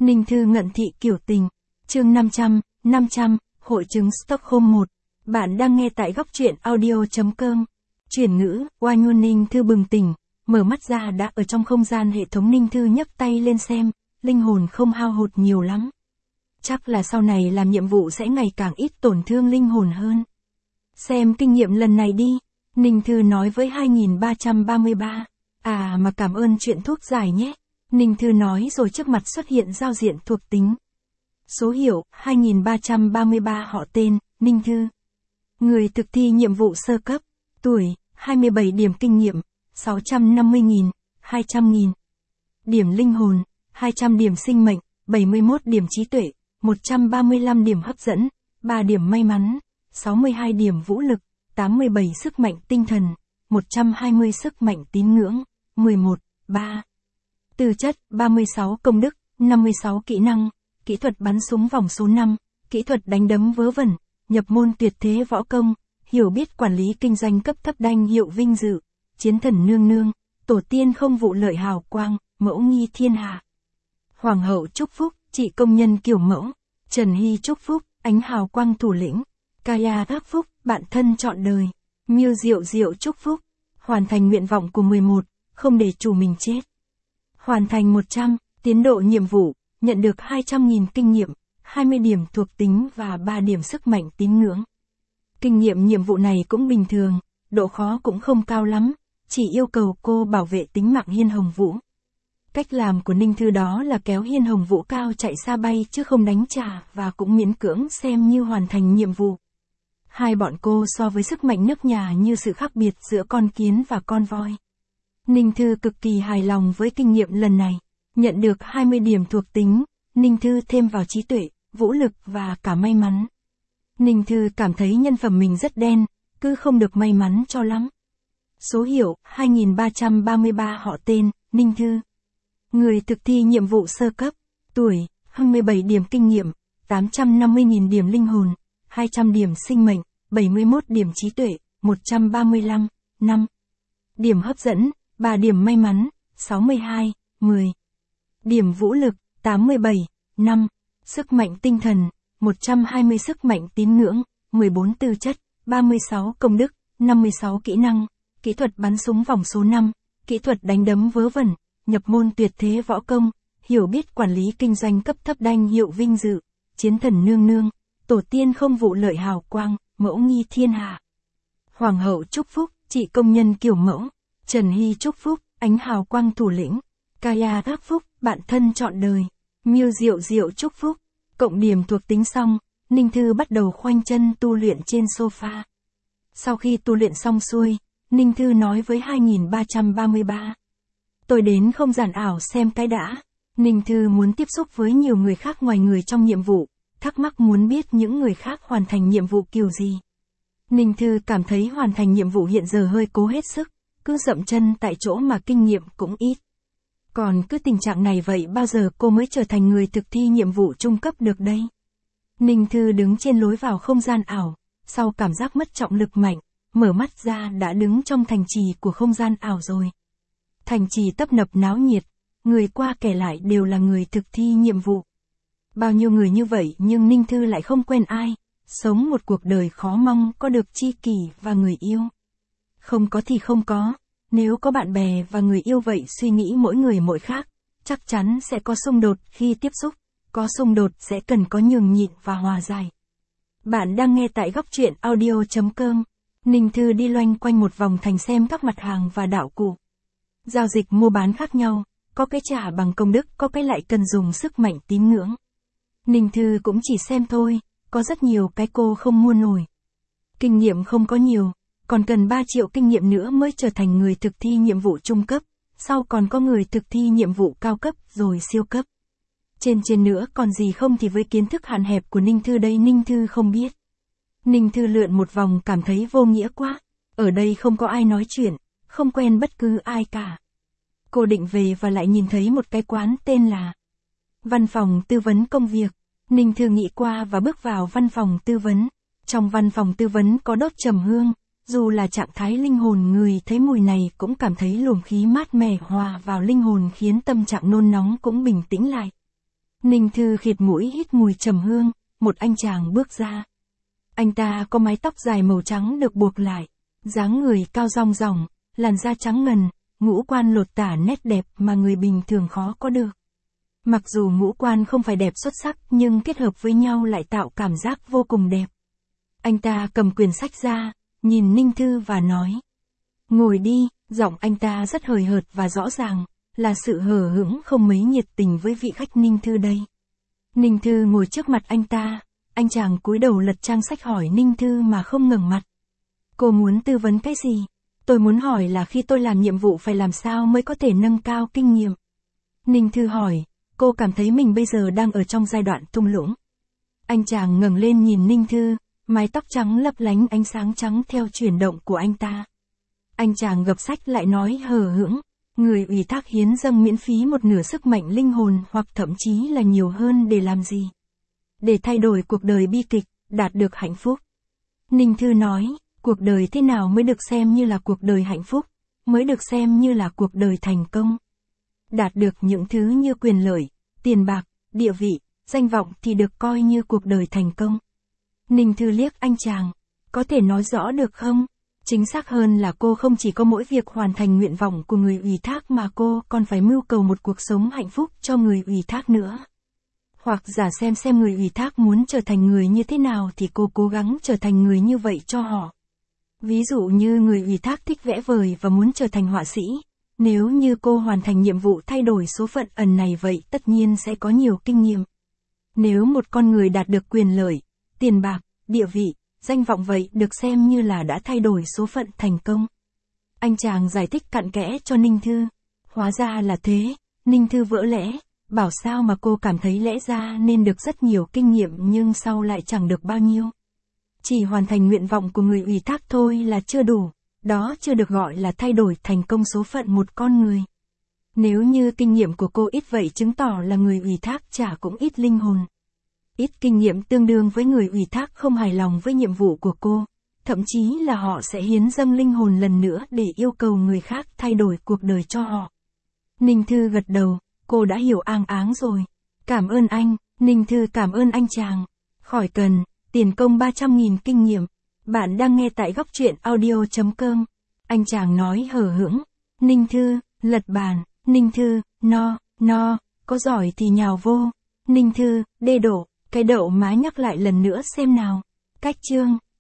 Ninh Thư ngận thị kiểu tình. Chương 500, hội chứng Stockholm 1. Bạn đang nghe tại góc truyện audio.com. Chuyển ngữ, oai ngôn. Ninh Thư bừng tỉnh, mở mắt ra đã ở trong không gian hệ thống. Ninh Thư nhấc tay lên xem, linh hồn không hao hụt nhiều lắm. Chắc là sau này làm nhiệm vụ sẽ ngày càng ít tổn thương linh hồn hơn. Xem kinh nghiệm lần này đi, Ninh Thư nói với 2333. À mà cảm ơn chuyện thuốc giải nhé. Ninh Thư nói rồi trước mặt xuất hiện giao diện thuộc tính. Số hiệu, 2333. Họ tên, Ninh Thư. Người thực thi nhiệm vụ sơ cấp. Tuổi, 27. Điểm kinh nghiệm, 650.000, 200.000. Điểm linh hồn, 200 điểm sinh mệnh, 71 điểm trí tuệ, 135 điểm hấp dẫn, 3 điểm may mắn, 62 điểm vũ lực, 87 sức mạnh tinh thần, 120 sức mạnh tín ngưỡng, 3. Tư chất, 36 công đức, 56 kỹ năng, kỹ thuật bắn súng vòng số 5, kỹ thuật đánh đấm vớ vẩn, nhập môn tuyệt thế võ công, hiểu biết quản lý kinh doanh cấp thấp, danh hiệu vinh dự, chiến thần nương nương, tổ tiên không vụ lợi hào quang, mẫu nghi thiên hạ. Hoàng hậu chúc phúc, chị công nhân kiểu mẫu, Trần Hy chúc phúc, ánh hào quang thủ lĩnh, Kaya đắc phúc, bạn thân trọn đời, Miêu Diệu Diệu chúc phúc, hoàn thành nguyện vọng của 11, không để chủ mình chết. Hoàn thành 100, tiến độ nhiệm vụ, nhận được 200.000 kinh nghiệm, 20 điểm thuộc tính và 3 điểm sức mạnh tín ngưỡng. Kinh nghiệm nhiệm vụ này cũng bình thường, độ khó cũng không cao lắm, chỉ yêu cầu cô bảo vệ tính mạng Hiên Hồng Vũ. Cách làm của Ninh Thư đó là kéo Hiên Hồng Vũ cao chạy xa bay chứ không đánh trả, và cũng miễn cưỡng xem như hoàn thành nhiệm vụ. Hai bọn cô so với sức mạnh nước nhà như sự khác biệt giữa con kiến và con voi. Ninh Thư cực kỳ hài lòng với kinh nghiệm lần này. Nhận được 20 điểm thuộc tính, Ninh Thư thêm vào trí tuệ, vũ lực và cả may mắn. Ninh Thư cảm thấy nhân phẩm mình rất đen, cứ không được may mắn cho lắm. Số hiệu, 2333. Họ tên, Ninh Thư. Người thực thi nhiệm vụ sơ cấp. Tuổi, 27 điểm kinh nghiệm, 850.000 điểm linh hồn, 200 điểm sinh mệnh, 71 điểm trí tuệ, 135, 5. Điểm hấp dẫn, 3 điểm may mắn, 62, 10. Điểm vũ lực, 87, 5. Sức mạnh tinh thần, 120 sức mạnh tín ngưỡng, 14 tư chất, 36 công đức, 56 kỹ năng, kỹ thuật bắn súng vòng số 5, kỹ thuật đánh đấm vớ vẩn, nhập môn tuyệt thế võ công, hiểu biết quản lý kinh doanh cấp thấp, danh hiệu vinh dự, chiến thần nương nương, tổ tiên không vụ lợi hào quang, mẫu nghi thiên hạ. Hoàng hậu chúc phúc, chị công nhân kiểu mẫu, Trần Hy chúc phúc, ánh hào quang thủ lĩnh, Kaya đắc phúc, bạn thân trọn đời, Miêu Diệu Diệu chúc phúc. Cộng điểm thuộc tính xong, Ninh Thư bắt đầu khoanh chân tu luyện trên sofa. Sau khi tu luyện xong xuôi, Ninh Thư nói với 2333. Tôi đến không gian ảo xem cái đã. Ninh Thư muốn tiếp xúc với nhiều người khác ngoài người trong nhiệm vụ, thắc mắc muốn biết những người khác hoàn thành nhiệm vụ kiểu gì. Ninh Thư cảm thấy hoàn thành nhiệm vụ hiện giờ hơi cố hết sức, cứ dậm chân tại chỗ mà kinh nghiệm cũng ít. Còn cứ tình trạng này vậy bao giờ cô mới trở thành người thực thi nhiệm vụ trung cấp được đây? Ninh Thư đứng trên lối vào không gian ảo, sau cảm giác mất trọng lực mạnh, mở mắt ra đã đứng trong thành trì của không gian ảo rồi. Thành trì tấp nập náo nhiệt, người qua kẻ lại đều là người thực thi nhiệm vụ. Bao nhiêu người như vậy nhưng Ninh Thư lại không quen ai, sống một cuộc đời khó mong có được tri kỷ và người yêu. Không có thì không có. Nếu có bạn bè và người yêu vậy suy nghĩ mỗi người mỗi khác, chắc chắn sẽ có xung đột khi tiếp xúc, có xung đột sẽ cần có nhường nhịn và hòa giải. Bạn đang nghe tại góc truyện audio.com. Ninh Thư đi loanh quanh một vòng thành xem các mặt hàng và đạo cụ. Giao dịch mua bán khác nhau, có cái trả bằng công đức, có cái lại cần dùng sức mạnh tín ngưỡng. Ninh Thư cũng chỉ xem thôi, có rất nhiều cái cô không mua nổi. Kinh nghiệm không có nhiều. Còn cần 3 triệu kinh nghiệm nữa mới trở thành người thực thi nhiệm vụ trung cấp, sau còn có người thực thi nhiệm vụ cao cấp rồi siêu cấp. Trên nữa còn gì không thì với kiến thức hạn hẹp của Ninh Thư đây Ninh Thư không biết. Ninh Thư lượn một vòng cảm thấy vô nghĩa quá, ở đây không có ai nói chuyện, không quen bất cứ ai cả. Cô định về và lại nhìn thấy một cái quán tên là Văn phòng tư vấn công việc. Ninh Thư nghĩ qua và bước vào văn phòng tư vấn. Trong văn phòng tư vấn có đốt trầm hương. Dù là trạng thái linh hồn người thấy mùi này cũng cảm thấy luồng khí mát mẻ hòa vào linh hồn khiến tâm trạng nôn nóng cũng bình tĩnh lại. Ninh Thư khịt mũi hít mùi trầm hương, một anh chàng bước ra. Anh ta có mái tóc dài màu trắng được buộc lại, dáng người cao rong ròng, làn da trắng ngần, ngũ quan lột tả nét đẹp mà người bình thường khó có được. Mặc dù ngũ quan không phải đẹp xuất sắc nhưng kết hợp với nhau lại tạo cảm giác vô cùng đẹp. Anh ta cầm quyển sách ra, nhìn Ninh Thư và nói. Ngồi đi, giọng anh ta rất hời hợt và rõ ràng, là sự hờ hững không mấy nhiệt tình với vị khách Ninh Thư đây. Ninh Thư ngồi trước mặt anh ta, anh chàng cúi đầu lật trang sách hỏi Ninh Thư mà không ngẩng mặt. Cô muốn tư vấn cái gì? Tôi muốn hỏi là khi tôi làm nhiệm vụ phải làm sao mới có thể nâng cao kinh nghiệm. Ninh Thư hỏi, cô cảm thấy mình bây giờ đang ở trong giai đoạn thung lũng. Anh chàng ngẩng lên nhìn Ninh Thư, mái tóc trắng lấp lánh ánh sáng trắng theo chuyển động của anh ta. Anh chàng gập sách lại nói hờ hững, người ủy thác hiến dâng miễn phí một nửa sức mạnh linh hồn hoặc thậm chí là nhiều hơn để làm gì? Để thay đổi cuộc đời bi kịch, đạt được hạnh phúc. Ninh Thư nói, cuộc đời thế nào mới được xem như là cuộc đời hạnh phúc, mới được xem như là cuộc đời thành công. Đạt được những thứ như quyền lợi, tiền bạc, địa vị, danh vọng thì được coi như cuộc đời thành công. Ninh Thư liếc anh chàng, có thể nói rõ được không? Chính xác hơn là cô không chỉ có mỗi việc hoàn thành nguyện vọng của người ủy thác mà cô còn phải mưu cầu một cuộc sống hạnh phúc cho người ủy thác nữa. Hoặc giả xem người ủy thác muốn trở thành người như thế nào thì cô cố gắng trở thành người như vậy cho họ. Ví dụ như người ủy thác thích vẽ vời và muốn trở thành họa sĩ. Nếu như cô hoàn thành nhiệm vụ thay đổi số phận ẩn này vậy tất nhiên sẽ có nhiều kinh nghiệm. Nếu một con người đạt được quyền lợi, tiền bạc, địa vị, danh vọng vậy được xem như là đã thay đổi số phận thành công. Anh chàng giải thích cặn kẽ cho Ninh Thư. Hóa ra là thế, Ninh Thư vỡ lẽ, bảo sao mà cô cảm thấy lẽ ra nên được rất nhiều kinh nghiệm nhưng sau lại chẳng được bao nhiêu. Chỉ hoàn thành nguyện vọng của người ủy thác thôi là chưa đủ, đó chưa được gọi là thay đổi thành công số phận một con người. Nếu như kinh nghiệm của cô ít vậy chứng tỏ là người ủy thác chả cũng ít linh hồn. Ít kinh nghiệm tương đương với người ủy thác không hài lòng với nhiệm vụ của cô, thậm chí là họ sẽ hiến dâng linh hồn lần nữa để yêu cầu người khác thay đổi cuộc đời cho họ. Ninh Thư gật đầu, cô đã hiểu áng áng rồi. Cảm ơn anh, Ninh Thư cảm ơn anh chàng. Khỏi cần, tiền công 300.000 kinh nghiệm. Bạn đang nghe tại góc truyện audio.com. Anh chàng nói hờ hững. Ninh Thư, lật bàn. Ninh Thư, no, có giỏi thì nhào vô. Ninh Thư, đê đổ, cái đậu má nhắc lại lần nữa xem nào. Cách chương.